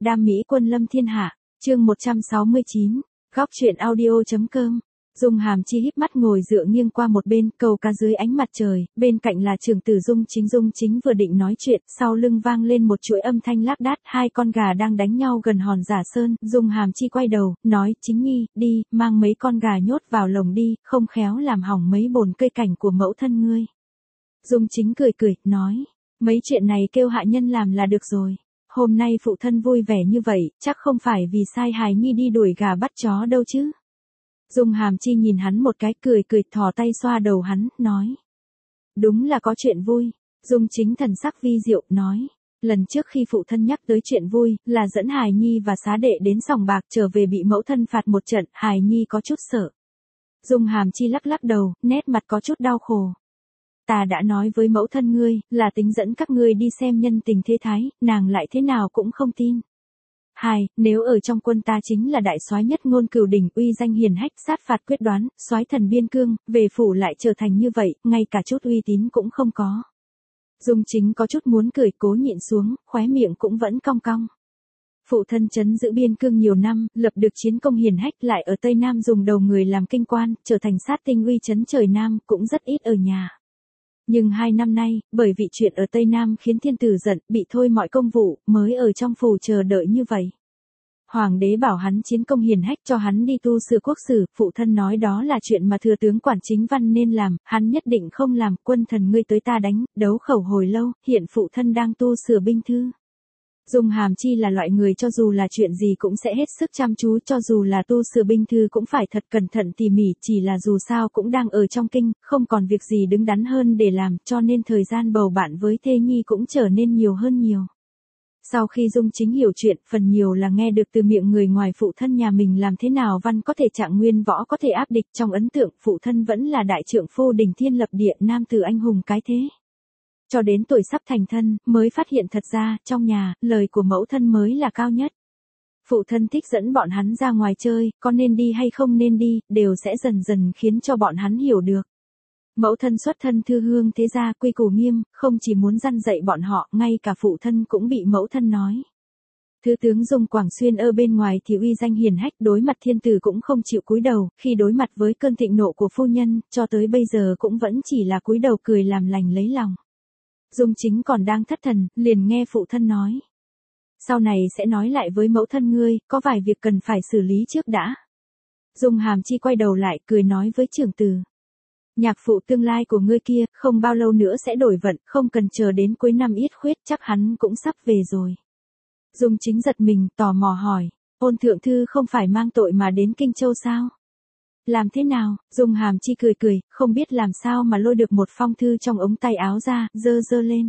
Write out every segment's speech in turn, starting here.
Đam mỹ quân lâm thiên hạ, chương 169, góc truyện audio.com. Dung Hàm Chi híp mắt ngồi dựa nghiêng qua một bên, câu cá dưới ánh mặt trời, bên cạnh là trưởng tử Dung Chính vừa định nói chuyện, sau lưng vang lên một chuỗi âm thanh lác đác, hai con gà đang đánh nhau gần hòn Giả Sơn, Dung Hàm Chi quay đầu, nói, Chính Nhi, đi, mang mấy con gà nhốt vào lồng đi, không khéo làm hỏng mấy bồn cây cảnh của mẫu thân ngươi. Dung Chính cười, nói, mấy chuyện này kêu hạ nhân làm là được rồi. Hôm nay phụ thân vui vẻ như vậy, chắc không phải vì sai hài nhi đi đuổi gà bắt chó đâu chứ. Dung Hàm Chi nhìn hắn một cái, cười, thò tay xoa đầu hắn, nói. Đúng là có chuyện vui. Dung Chính thần sắc vi diệu, nói. Lần trước khi phụ thân nhắc tới chuyện vui, là dẫn hài nhi và xá đệ đến sòng bạc trở về bị mẫu thân phạt một trận, hài nhi có chút sợ. Dung Hàm Chi lắc đầu, nét mặt có chút đau khổ. Ta đã nói với mẫu thân ngươi, là tính dẫn các ngươi đi xem nhân tình thế thái, nàng lại thế nào cũng không tin. Nếu ở trong quân ta chính là đại soái nhất ngôn cửu đỉnh, uy danh hiền hách, sát phạt quyết đoán, soái thần biên cương, về phủ lại trở thành như vậy, ngay cả chút uy tín cũng không có. Dung Chính có chút muốn cười, cố nhịn xuống, khóe miệng cũng vẫn cong cong. Phụ thân trấn giữ biên cương nhiều năm, lập được chiến công hiển hách, lại ở Tây Nam dùng đầu người làm kinh quan, trở thành sát tinh uy trấn trời Nam, cũng rất ít ở nhà. Nhưng 2 năm nay, bởi vì chuyện ở Tây Nam khiến thiên tử giận, bị thôi mọi công vụ, mới ở trong phủ chờ đợi như vậy. Hoàng đế bảo hắn chiến công hiển hách cho hắn đi tu sửa quốc sử, phụ thân nói đó là chuyện mà thừa tướng quản chính văn nên làm, hắn nhất định không làm, quân thần ngươi tới ta đánh, đấu khẩu hồi lâu, hiện phụ thân đang tu sửa binh thư. Dung Hàm Chi là loại người cho dù là chuyện gì cũng sẽ hết sức chăm chú, cho dù là tu sửa binh thư cũng phải thật cẩn thận tỉ mỉ, chỉ là dù sao cũng đang ở trong kinh, không còn việc gì đứng đắn hơn để làm, cho nên thời gian bầu bạn với thê nhi cũng trở nên nhiều hơn nhiều. Sau khi Dung Chính hiểu chuyện, phần nhiều là nghe được từ miệng người ngoài phụ thân nhà mình làm thế nào văn có thể trạng nguyên, võ có thể áp địch, trong ấn tượng phụ thân vẫn là đại trượng phu đỉnh thiên lập địa, nam tử anh hùng cái thế. Cho đến tuổi sắp thành thân, mới phát hiện thật ra, trong nhà, lời của mẫu thân mới là cao nhất. Phụ thân thích dẫn bọn hắn ra ngoài chơi, có nên đi hay không nên đi, đều sẽ dần dần khiến cho bọn hắn hiểu được. Mẫu thân xuất thân thư hương thế gia, quy củ nghiêm, không chỉ muốn răn dạy bọn họ, ngay cả phụ thân cũng bị mẫu thân nói. Thứ tướng Dung Quảng Xuyên ở bên ngoài thì uy danh hiền hách, đối mặt thiên tử cũng không chịu cúi đầu, khi đối mặt với cơn thịnh nộ của phu nhân, cho tới bây giờ cũng vẫn chỉ là cúi đầu cười làm lành lấy lòng. Dung Chính còn đang thất thần, liền nghe phụ thân nói. Sau này sẽ nói lại với mẫu thân ngươi, có vài việc cần phải xử lý trước đã. Dung Hàm Chi quay đầu lại, cười nói với trưởng tử. Nhạc phụ tương lai của ngươi kia, không bao lâu nữa sẽ đổi vận, không cần chờ đến cuối năm yết khuyết, chắc hắn cũng sắp về rồi. Dung Chính giật mình, tò mò hỏi, Ôn thượng thư không phải mang tội mà đến Kinh Châu sao? Làm thế nào? Dung Hàm Chi cười, không biết làm sao mà lôi được một phong thư trong ống tay áo ra, giơ lên.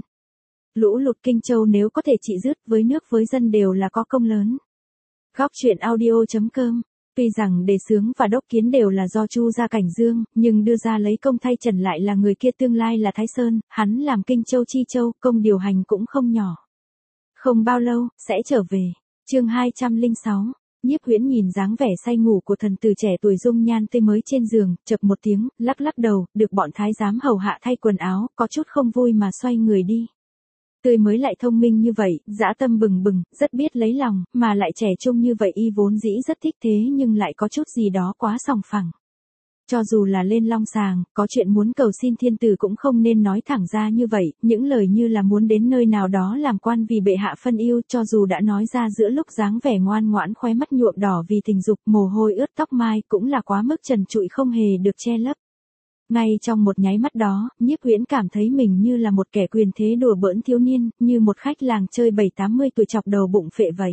Lũ lụt Kinh Châu nếu có thể trị dứt, với nước với dân đều là có công lớn. Góc truyện audio.com. Tuy rằng đề xướng và đốc kiến đều là do Chu gia Cảnh Dương, nhưng đưa ra lấy công thay trần lại là người kia tương lai là Thái Sơn, hắn làm Kinh Châu Chi Châu, công điều hành cũng không nhỏ. Không bao lâu, sẽ trở về. Chương 206. Nhiếp Huyễn nhìn dáng vẻ say ngủ của thần tử trẻ tuổi dung nhan tươi mới trên giường, chập một tiếng, lắc đầu, được bọn thái giám hầu hạ thay quần áo, có chút không vui mà xoay người đi. Tươi mới lại thông minh như vậy, dã tâm bừng bừng, rất biết lấy lòng, mà lại trẻ trung như vậy y vốn dĩ rất thích thế nhưng lại có chút gì đó quá sòng phẳng. Cho dù là lên long sàng, có chuyện muốn cầu xin thiên tử cũng không nên nói thẳng ra như vậy, những lời như là muốn đến nơi nào đó làm quan vì bệ hạ phân yêu, cho dù đã nói ra giữa lúc dáng vẻ ngoan ngoãn, khóe mắt nhuộm đỏ vì tình dục, mồ hôi ướt tóc mai, cũng là quá mức trần trụi không hề được che lấp. Ngay trong một nháy mắt đó, Nhiếp Huyễn cảm thấy mình như là một kẻ quyền thế đùa bỡn thiếu niên, như một khách làng chơi 70-80 tuổi chọc đầu bụng phệ vậy.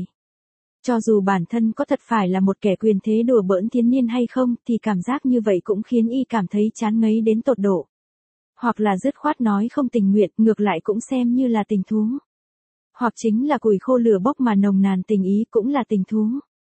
Cho dù bản thân có thật phải là một kẻ quyền thế đùa bỡn thiếu niên hay không, thì cảm giác như vậy cũng khiến y cảm thấy chán ngấy đến tột độ. Hoặc là dứt khoát nói không tình nguyện, ngược lại cũng xem như là tình thú. Hoặc chính là củi khô lửa bốc mà nồng nàn tình ý cũng là tình thú.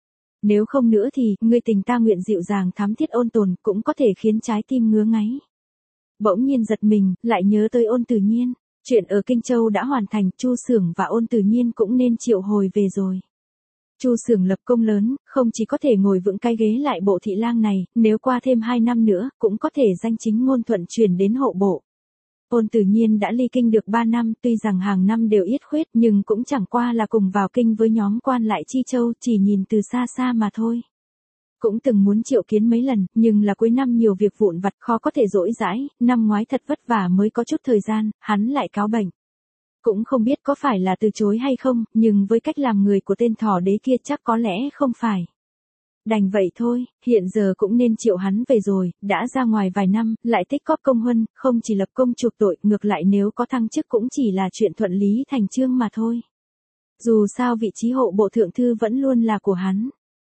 Nếu không nữa thì, người tình ta nguyện dịu dàng thắm thiết ôn tồn, cũng có thể khiến trái tim ngứa ngáy. Bỗng nhiên giật mình, lại nhớ tới Ôn Tử Nhiên. Chuyện ở Kinh Châu đã hoàn thành, Chu Xưởng và Ôn Tử Nhiên cũng nên triệu hồi về rồi. Chu Xưởng lập công lớn, không chỉ có thể ngồi vững cái ghế lại bộ thị lang này, nếu qua thêm 2 năm nữa, cũng có thể danh chính ngôn thuận truyền đến hộ bộ. Ôn Tử Nhiên đã ly kinh được 3 năm, tuy rằng hàng năm đều yết khuyết nhưng cũng chẳng qua là cùng vào kinh với nhóm quan lại Chi Châu, chỉ nhìn từ xa xa mà thôi. Cũng từng muốn triệu kiến mấy lần, nhưng là cuối năm nhiều việc vụn vặt khó có thể dỗi dãi, năm ngoái thật vất vả mới có chút thời gian, hắn lại cáo bệnh. Cũng không biết có phải là từ chối hay không, nhưng với cách làm người của tên thỏ đế kia chắc có lẽ không phải. Đành vậy thôi, hiện giờ cũng nên triệu hắn về rồi, đã ra ngoài vài năm, lại tích cóp công huân, không chỉ lập công chuộc tội, ngược lại nếu có thăng chức cũng chỉ là chuyện thuận lý thành chương mà thôi. Dù sao vị trí hộ bộ thượng thư vẫn luôn là của hắn.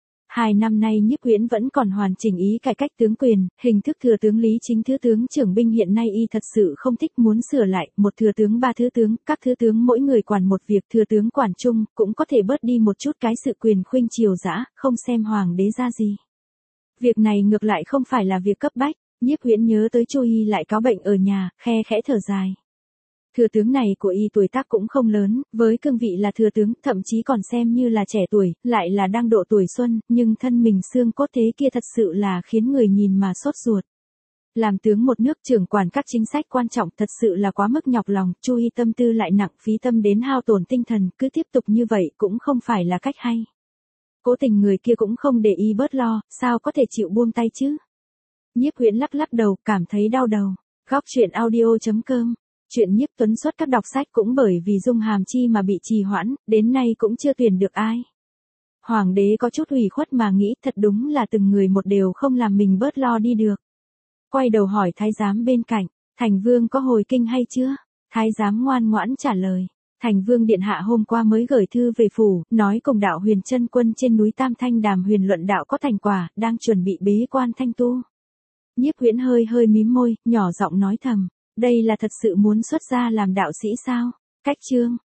2 năm nay Nhiếp Huyễn vẫn còn hoàn chỉnh ý cải cách tướng quyền, hình thức thừa tướng Lý Chính thứ tướng trưởng binh hiện nay y thật sự không thích, muốn sửa lại, một thừa tướng 3 thứ tướng, các thứ tướng mỗi người quản một việc, thừa tướng quản chung, cũng có thể bớt đi một chút cái sự quyền khuynh triều dã, không xem hoàng đế ra gì. Việc này ngược lại không phải là việc cấp bách, Nhiếp Huyễn nhớ tới Chu Y lại cáo bệnh ở nhà, khe khẽ thở dài. Thừa tướng này của y tuổi tác cũng không lớn, với cương vị là thừa tướng, thậm chí còn xem như là trẻ tuổi, lại là đang độ tuổi xuân, nhưng thân mình xương cốt thế kia thật sự là khiến người nhìn mà sốt ruột. Làm tướng một nước trưởng quản các chính sách quan trọng thật sự là quá mức nhọc lòng, Chu Y tâm tư lại nặng, phí tâm đến hao tổn tinh thần, cứ tiếp tục như vậy cũng không phải là cách hay. Cố tình người kia cũng không để y bớt lo, sao có thể chịu buông tay chứ? Nhiếp Huyễn lắc lắc đầu, cảm thấy đau đầu. Góc truyện audio.com. Chuyện Nhiếp Tuấn xuất các đọc sách cũng bởi vì Dung Hàm Chi mà bị trì hoãn, đến nay cũng chưa tuyển được ai. Hoàng đế có chút ủy khuất mà nghĩ thật đúng là từng người một đều không làm mình bớt lo đi được. Quay đầu hỏi thái giám bên cạnh, Thành Vương có hồi kinh hay chưa? Thái giám ngoan ngoãn trả lời. Thành Vương điện hạ hôm qua mới gửi thư về phủ, nói cùng đạo Huyền Chân Quân trên núi Tam Thanh Đàm huyền luận đạo có thành quả, đang chuẩn bị bế quan thanh tu. Nhiếp Huyễn hơi mím môi, nhỏ giọng nói thầm. Đây là thật sự muốn xuất gia làm đạo sĩ sao? Cách chương.